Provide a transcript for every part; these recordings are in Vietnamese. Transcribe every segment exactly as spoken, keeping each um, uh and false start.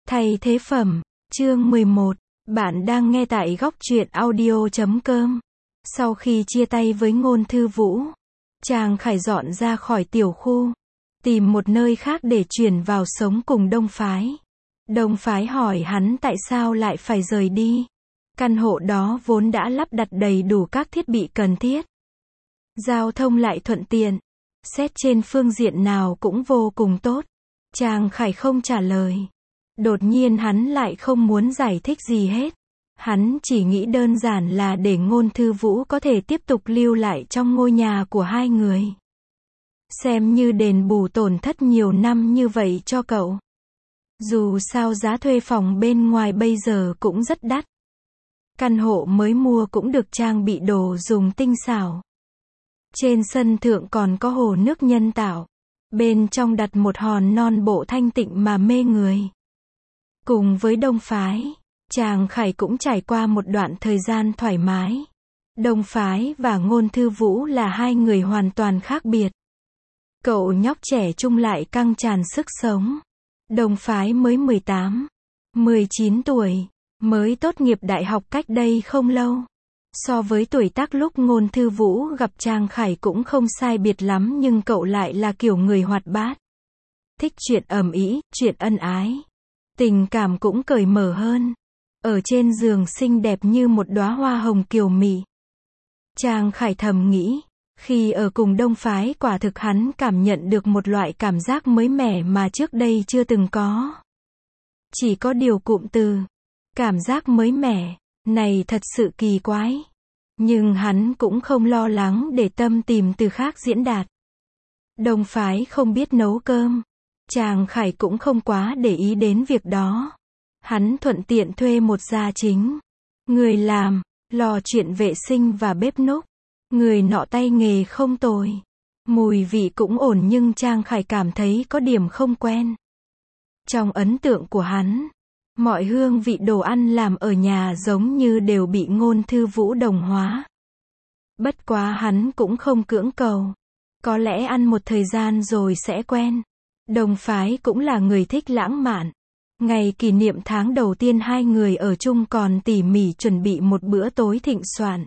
Thay thế phẩm, chương mười một, bạn đang nghe tại góc truyện audio chấm com. Sau khi chia tay với Ngôn Thư Vũ, Trang Khải dọn ra khỏi tiểu khu, tìm một nơi khác để chuyển vào sống cùng Đông Phái. Đông Phái hỏi hắn tại sao lại phải rời đi. Căn hộ đó vốn đã lắp đặt đầy đủ các thiết bị cần thiết. Giao thông lại thuận tiện. Xét trên phương diện nào cũng vô cùng tốt. Trang Khải không trả lời. Đột nhiên hắn lại không muốn giải thích gì hết. Hắn chỉ nghĩ đơn giản là để Ngôn Thư Vũ có thể tiếp tục lưu lại trong ngôi nhà của hai người. Xem như đền bù tổn thất nhiều năm như vậy cho cậu. Dù sao giá thuê phòng bên ngoài bây giờ cũng rất đắt. Căn hộ mới mua cũng được trang bị đồ dùng tinh xảo. Trên sân thượng còn có hồ nước nhân tạo. Bên trong đặt một hòn non bộ thanh tịnh mà mê người. Cùng với Đông Phái, Trang Khải cũng trải qua một đoạn thời gian thoải mái. Đông Phái và Ngôn Thư Vũ là hai người hoàn toàn khác biệt. Cậu nhóc trẻ trung lại căng tràn sức sống. Đông Phái mới mười tám, mười chín tuổi, mới tốt nghiệp đại học cách đây không lâu. So với tuổi tác lúc Ngôn Thư Vũ gặp Trang Khải cũng không sai biệt lắm, nhưng cậu lại là kiểu người hoạt bát. Thích chuyện ầm ĩ, chuyện ân ái. Tình cảm cũng cởi mở hơn. Ở trên giường xinh đẹp như một đóa hoa hồng kiều mị. Trang Khải thầm nghĩ, khi ở cùng Đông Phái quả thực hắn cảm nhận được một loại cảm giác mới mẻ mà trước đây chưa từng có. Chỉ có điều cụm từ, cảm giác mới mẻ, này thật sự kỳ quái. Nhưng hắn cũng không lo lắng để tâm tìm từ khác diễn đạt. Đông Phái không biết nấu cơm. Trang Khải cũng không quá để ý đến việc đó. Hắn thuận tiện thuê một gia chính. Người làm, lo chuyện vệ sinh và bếp núc. Người nọ tay nghề không tồi. Mùi vị cũng ổn, nhưng Trang Khải cảm thấy có điểm không quen. Trong ấn tượng của hắn, mọi hương vị đồ ăn làm ở nhà giống như đều bị Ngôn Thư Vũ đồng hóa. Bất quá hắn cũng không cưỡng cầu. Có lẽ ăn một thời gian rồi sẽ quen. Đông Phái cũng là người thích lãng mạn. Ngày kỷ niệm tháng đầu tiên hai người ở chung còn tỉ mỉ chuẩn bị một bữa tối thịnh soạn.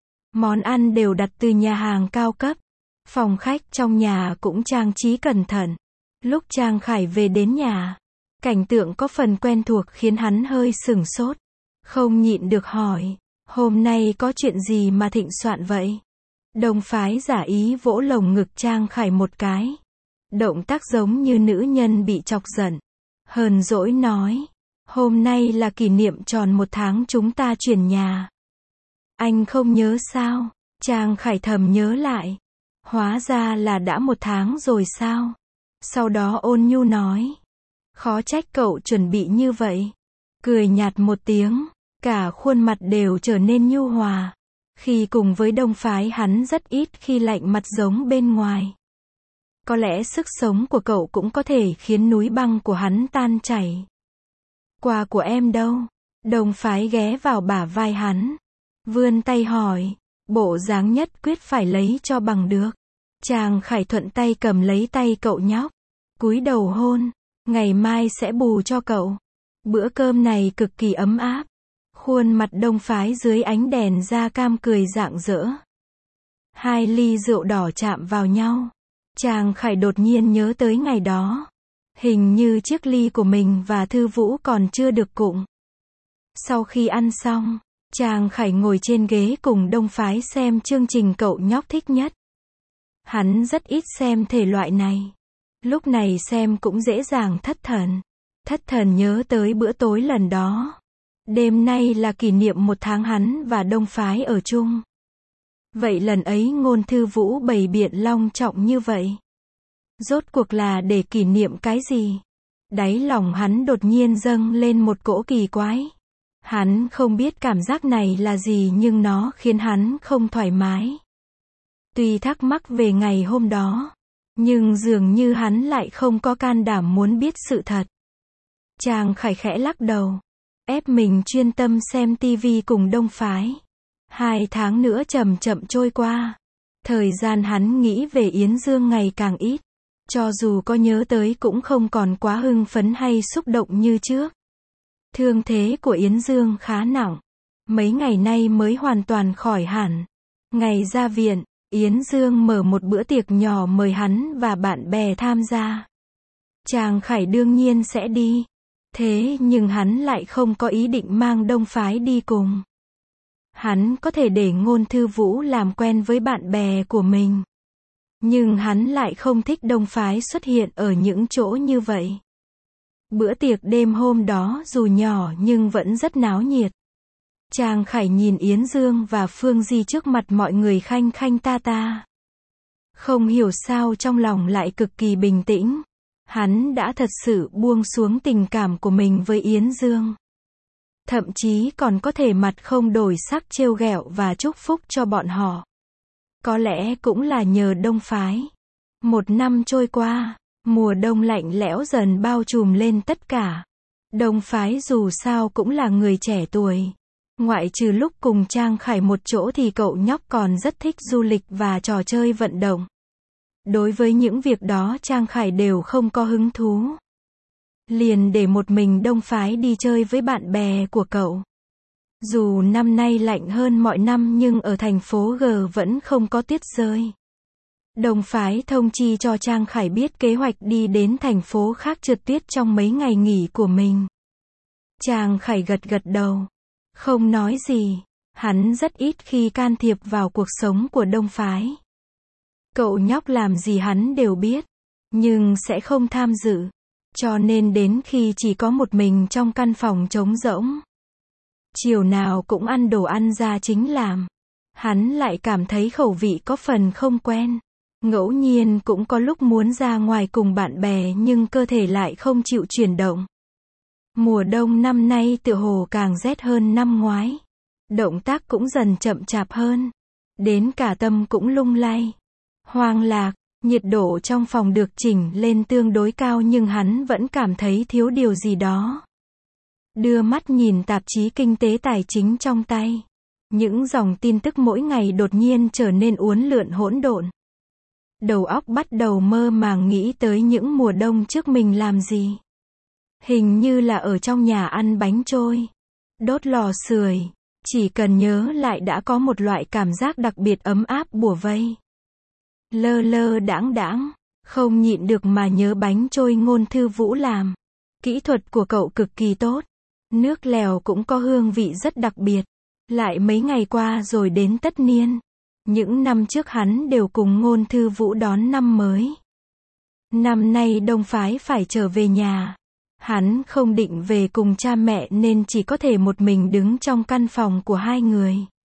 Món ăn đều đặt từ nhà hàng cao cấp. Phòng khách trong nhà cũng trang trí cẩn thận. Lúc Trang Khải về đến nhà, cảnh tượng có phần quen thuộc khiến hắn hơi sửng sốt. Không nhịn được hỏi, hôm nay có chuyện gì mà thịnh soạn vậy? Đông Phái giả ý vỗ lồng ngực Trang Khải một cái. Động tác giống như nữ nhân bị chọc giận. Hờn dỗi nói, hôm nay là kỷ niệm tròn một tháng chúng ta chuyển nhà. Anh không nhớ sao? Trang Khải thầm nhớ lại. Hóa ra là đã một tháng rồi sao? Sau đó ôn nhu nói, khó trách cậu chuẩn bị như vậy. Cười nhạt một tiếng, cả khuôn mặt đều trở nên nhu hòa. Khi cùng với Đông Phái hắn rất ít khi lạnh mặt giống bên ngoài. Có lẽ sức sống của cậu cũng có thể khiến núi băng của hắn tan chảy. Quà của em đâu? Đông Phái ghé vào bả vai hắn. Vươn tay hỏi. Bộ dáng nhất quyết phải lấy cho bằng được. Trang Khải thuận tay cầm lấy tay cậu nhóc. Cúi đầu hôn. Ngày mai sẽ bù cho cậu. Bữa cơm này cực kỳ ấm áp. Khuôn mặt Đông Phái dưới ánh đèn da cam cười rạng rỡ. Hai ly rượu đỏ chạm vào nhau. Trang Khải đột nhiên nhớ tới ngày đó. Hình như chiếc ly của mình và Thư Vũ còn chưa được cụng. Sau khi ăn xong, Trang Khải ngồi trên ghế cùng Đông Phái xem chương trình cậu nhóc thích nhất. Hắn rất ít xem thể loại này. Lúc này xem cũng dễ dàng thất thần. Thất thần nhớ tới bữa tối lần đó. Đêm nay là kỷ niệm một tháng hắn và Đông Phái ở chung. Vậy lần ấy Ngôn Thư Vũ bày biện long trọng như vậy. Rốt cuộc là để kỷ niệm cái gì? Đáy lòng hắn đột nhiên dâng lên một cỗ kỳ quái. Hắn không biết cảm giác này là gì nhưng nó khiến hắn không thoải mái. Tuy thắc mắc về ngày hôm đó, nhưng dường như hắn lại không có can đảm muốn biết sự thật. Trang Khải khẽ lắc đầu, ép mình chuyên tâm xem tivi cùng Đông Phái. Hai tháng nữa chậm chậm trôi qua. Thời gian hắn nghĩ về Yến Dương ngày càng ít. Cho dù có nhớ tới cũng không còn quá hưng phấn hay xúc động như trước. Thương thế của Yến Dương khá nặng. Mấy ngày nay mới hoàn toàn khỏi hẳn. Ngày ra viện, Yến Dương mở một bữa tiệc nhỏ mời hắn và bạn bè tham gia. Tràng Khải đương nhiên sẽ đi. Thế nhưng hắn lại không có ý định mang Đông Phái đi cùng. Hắn có thể để Ngôn Thư Vũ làm quen với bạn bè của mình. Nhưng hắn lại không thích Đông Phái xuất hiện ở những chỗ như vậy. Bữa tiệc đêm hôm đó dù nhỏ nhưng vẫn rất náo nhiệt. Tràng Khải nhìn Yến Dương và Phương Di trước mặt mọi người khanh khanh ta ta. Không hiểu sao trong lòng lại cực kỳ bình tĩnh. Hắn đã thật sự buông xuống tình cảm của mình với Yến Dương. Thậm chí còn có thể mặt không đổi sắc trêu ghẹo và chúc phúc cho bọn họ. Có lẽ cũng là nhờ Đông Phái. Một năm trôi qua, mùa đông lạnh lẽo dần bao trùm lên tất cả. Đông Phái dù sao cũng là người trẻ tuổi. Ngoại trừ lúc cùng Tràng Khải một chỗ thì cậu nhóc còn rất thích du lịch và trò chơi vận động. Đối với những việc đó Tràng Khải đều không có hứng thú. Liền để một mình Đông Phái đi chơi với bạn bè của cậu. Dù năm nay lạnh hơn mọi năm nhưng ở thành phố G vẫn không có tuyết rơi. Đông Phái thông chi cho Tràng Khải biết kế hoạch đi đến thành phố khác trượt tuyết trong mấy ngày nghỉ của mình. Tràng Khải gật gật đầu. Không nói gì. Hắn rất ít khi can thiệp vào cuộc sống của Đông Phái. Cậu nhóc làm gì hắn đều biết. Nhưng sẽ không tham dự. Cho nên đến khi chỉ có một mình trong căn phòng trống rỗng. Chiều nào cũng ăn đồ ăn gia chính làm. Hắn lại cảm thấy khẩu vị có phần không quen. Ngẫu nhiên cũng có lúc muốn ra ngoài cùng bạn bè nhưng cơ thể lại không chịu chuyển động. Mùa đông năm nay tựa hồ càng rét hơn năm ngoái. Động tác cũng dần chậm chạp hơn. Đến cả tâm cũng lung lay. Hoang lạc, nhiệt độ trong phòng được chỉnh lên tương đối cao nhưng hắn vẫn cảm thấy thiếu điều gì đó. Đưa mắt nhìn tạp chí kinh tế tài chính trong tay. Những dòng tin tức mỗi ngày đột nhiên trở nên uốn lượn hỗn độn. Đầu óc bắt đầu mơ màng nghĩ tới những mùa đông trước mình làm gì. Hình như là ở trong nhà ăn bánh trôi, đốt lò sưởi, chỉ cần nhớ lại đã có một loại cảm giác đặc biệt ấm áp bủa vây. Lơ lơ đãng đãng, không nhịn được mà nhớ bánh trôi Ngôn Thư Vũ làm. Kỹ thuật của cậu cực kỳ tốt, nước lèo cũng có hương vị rất đặc biệt. Lại mấy ngày qua rồi đến tất niên. Những năm trước hắn đều cùng Ngôn Thư Vũ đón năm mới. Năm nay Đông Phái phải trở về nhà. Hắn không định về cùng cha mẹ nên chỉ có thể một mình đứng trong căn phòng của hai người.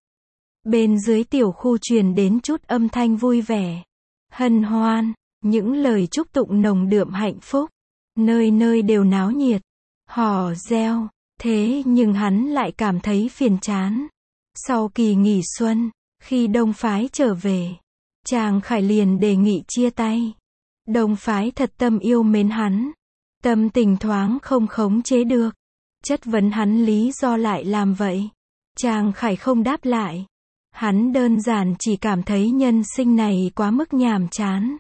Bên dưới tiểu khu truyền đến chút âm thanh vui vẻ, hân hoan, những lời chúc tụng nồng đượm hạnh phúc. Nơi nơi đều náo nhiệt, hò reo, thế nhưng hắn lại cảm thấy phiền chán. Sau kỳ nghỉ xuân, khi Đông Phái trở về, Tràng Khải liền đề nghị chia tay. Đông Phái thật tâm yêu mến hắn. Tâm tình thoáng không khống chế được. Chất vấn hắn lý do lại làm vậy. Tràng Khải không đáp lại. Hắn đơn giản chỉ cảm thấy nhân sinh này quá mức nhàm chán.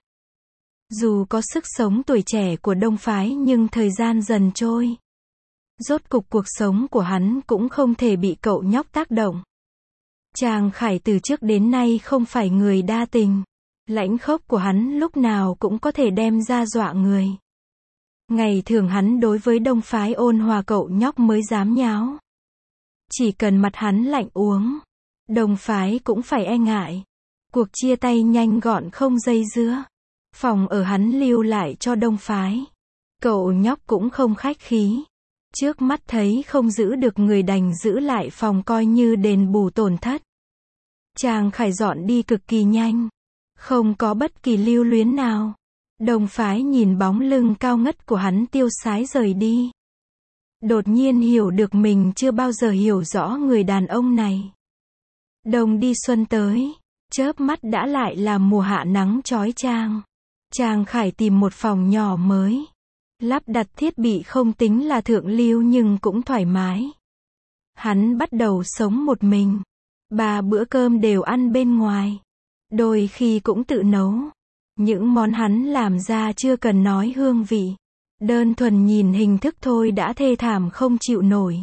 Dù có sức sống tuổi trẻ của Đông Phái nhưng thời gian dần trôi. Rốt cục cuộc sống của hắn cũng không thể bị cậu nhóc tác động. Tràng Khải từ trước đến nay không phải người đa tình. Lãnh khốc của hắn lúc nào cũng có thể đem ra dọa người. Ngày thường hắn đối với Đông Phái ôn hòa cậu nhóc mới dám nháo. Chỉ cần mặt hắn lạnh uống, Đông Phái cũng phải e ngại. Cuộc chia tay nhanh gọn không dây dưa. Phòng ở hắn lưu lại cho Đông Phái. Cậu nhóc cũng không khách khí. Trước mắt thấy không giữ được người đành giữ lại phòng coi như đền bù tổn thất. Tràng Khải dọn đi cực kỳ nhanh. Không có bất kỳ lưu luyến nào. Đông Phái nhìn bóng lưng cao ngất của hắn tiêu sái rời đi. Đột nhiên hiểu được mình chưa bao giờ hiểu rõ người đàn ông này. Đông đi xuân tới, chớp mắt đã lại là mùa hạ nắng chói chang. Tràng Khải tìm một phòng nhỏ mới. Lắp đặt thiết bị không tính là thượng lưu nhưng cũng thoải mái. Hắn bắt đầu sống một mình. Ba bữa cơm đều ăn bên ngoài. Đôi khi cũng tự nấu. Những món hắn làm ra chưa cần nói hương vị. Đơn thuần nhìn hình thức thôi đã thê thảm không chịu nổi.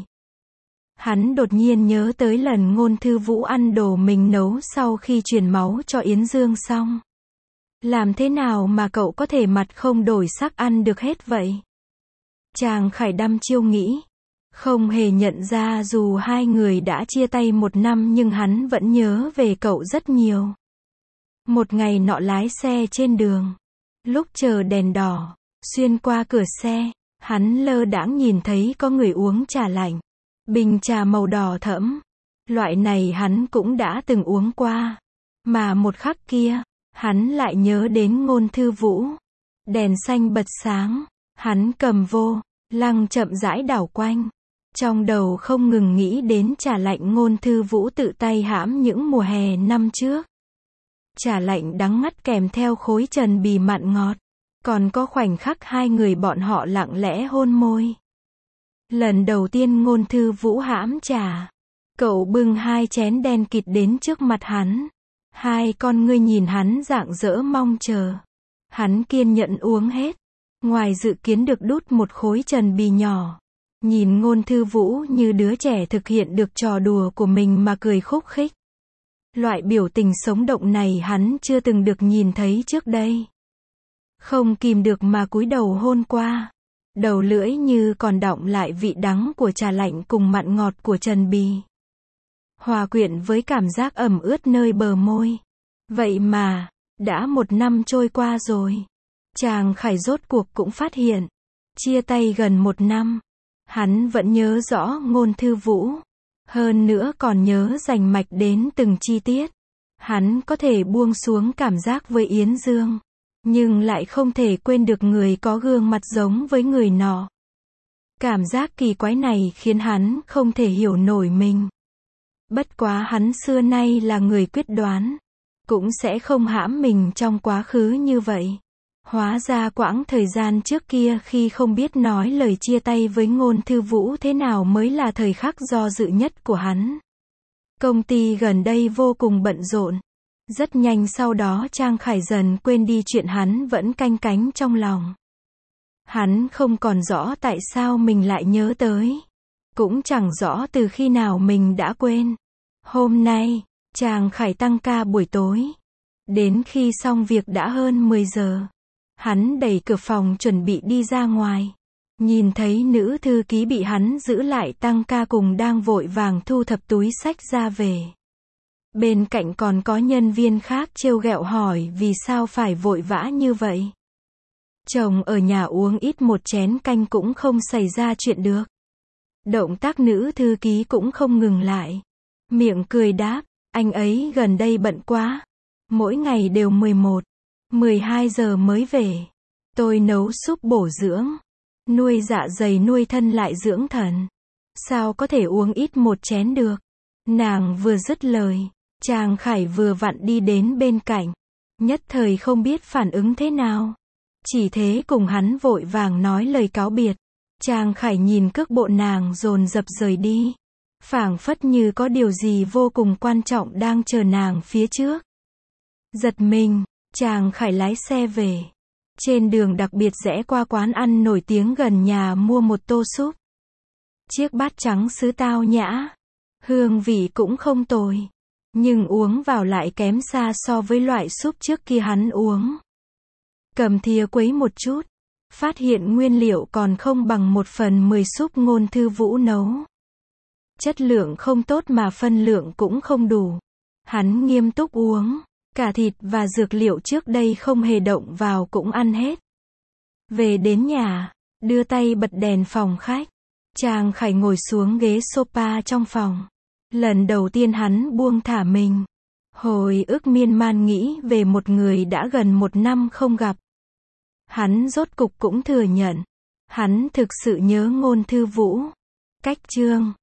Hắn đột nhiên nhớ tới lần Ngôn Thư Vũ ăn đồ mình nấu sau khi truyền máu cho Yến Dương xong. Làm thế nào mà cậu có thể mặt không đổi sắc ăn được hết vậy? Chàng Khải đăm chiêu nghĩ. Không hề nhận ra dù hai người đã chia tay một năm nhưng hắn vẫn nhớ về cậu rất nhiều. Một ngày nọ lái xe trên đường. Lúc chờ đèn đỏ, xuyên qua cửa xe, hắn lơ đãng nhìn thấy có người uống trà lạnh. Bình trà màu đỏ thẫm. Loại này hắn cũng đã từng uống qua. Mà một khắc kia, hắn lại nhớ đến Ngôn Thư Vũ. Đèn xanh bật sáng, hắn cầm vô, lăng chậm rãi đảo quanh. Trong đầu không ngừng nghĩ đến trà lạnh Ngôn Thư Vũ tự tay hãm những mùa hè năm trước. Trà lạnh đắng ngắt kèm theo khối trần bì mặn ngọt. Còn có khoảnh khắc hai người bọn họ lặng lẽ hôn môi. Lần đầu tiên Ngôn Thư Vũ hãm trà. Cậu bưng hai chén đen kịt đến trước mặt hắn. Hai con ngươi nhìn hắn rạng rỡ mong chờ. Hắn kiên nhẫn uống hết. Ngoài dự kiến được đút một khối trần bì nhỏ. Nhìn Ngôn Thư Vũ như đứa trẻ thực hiện được trò đùa của mình mà cười khúc khích. Loại biểu tình sống động này hắn chưa từng được nhìn thấy trước đây. Không kìm được mà cúi đầu hôn qua. Đầu lưỡi như còn đọng lại vị đắng của trà lạnh cùng mặn ngọt của trần bì. Hòa quyện với cảm giác ẩm ướt nơi bờ môi. Vậy mà, đã một năm trôi qua rồi. Chàng Khải rốt cuộc cũng phát hiện. Chia tay gần một năm. Hắn vẫn nhớ rõ Ngôn Thư Vũ. Hơn nữa còn nhớ rành mạch đến từng chi tiết. Hắn có thể buông xuống cảm giác với Yến Dương. Nhưng lại không thể quên được người có gương mặt giống với người nọ. Cảm giác kỳ quái này khiến hắn không thể hiểu nổi mình. Bất quá hắn xưa nay là người quyết đoán. Cũng sẽ không hãm mình trong quá khứ như vậy. Hóa ra quãng thời gian trước kia khi không biết nói lời chia tay với Ngôn Thư Vũ thế nào mới là thời khắc do dự nhất của hắn. Công ty gần đây vô cùng bận rộn. Rất nhanh sau đó Trang Khải dần quên đi chuyện hắn vẫn canh cánh trong lòng. Hắn không còn rõ tại sao mình lại nhớ tới. Cũng chẳng rõ từ khi nào mình đã quên. Hôm nay, Trang Khải tăng ca buổi tối. Đến khi xong việc đã hơn mười giờ. Hắn đẩy cửa phòng chuẩn bị đi ra ngoài. Nhìn thấy nữ thư ký bị hắn giữ lại tăng ca cùng đang vội vàng thu thập túi xách ra về. Bên cạnh còn có nhân viên khác trêu ghẹo hỏi vì sao phải vội vã như vậy. Chồng ở nhà uống ít một chén canh cũng không xảy ra chuyện được. Động tác nữ thư ký cũng không ngừng lại. Miệng cười đáp, anh ấy gần đây bận quá. Mỗi ngày đều mười một, mười hai giờ mới về. Tôi nấu súp bổ dưỡng. Nuôi dạ dày nuôi thân lại dưỡng thần. Sao có thể uống ít một chén được. Nàng vừa dứt lời. Trang Khải vừa vặn đi đến bên cạnh. Nhất thời không biết phản ứng thế nào. Chỉ thế cùng hắn vội vàng nói lời cáo biệt. Trang Khải nhìn cước bộ nàng dồn dập rời đi. Phảng phất như có điều gì vô cùng quan trọng đang chờ nàng phía trước. Giật mình, Trang Khải lái xe về. Trên đường đặc biệt rẽ qua quán ăn nổi tiếng gần nhà mua một tô súp. Chiếc bát trắng sứ tao nhã. Hương vị cũng không tồi. Nhưng uống vào lại kém xa so với loại súp trước kia hắn uống. Cầm thìa quấy một chút. Phát hiện nguyên liệu còn không bằng một phần mười súp Ngôn Thư Vũ nấu. Chất lượng không tốt mà phân lượng cũng không đủ. Hắn nghiêm túc uống. Cả thịt và dược liệu trước đây không hề động vào cũng ăn hết. Về đến nhà, đưa tay bật đèn phòng khách. Trang Khải ngồi xuống ghế sofa trong phòng. Lần đầu tiên hắn buông thả mình. Hồi ức miên man nghĩ về một người đã gần một năm không gặp. Hắn rốt cục cũng thừa nhận. Hắn thực sự nhớ Ngôn Thư Vũ. Cách chương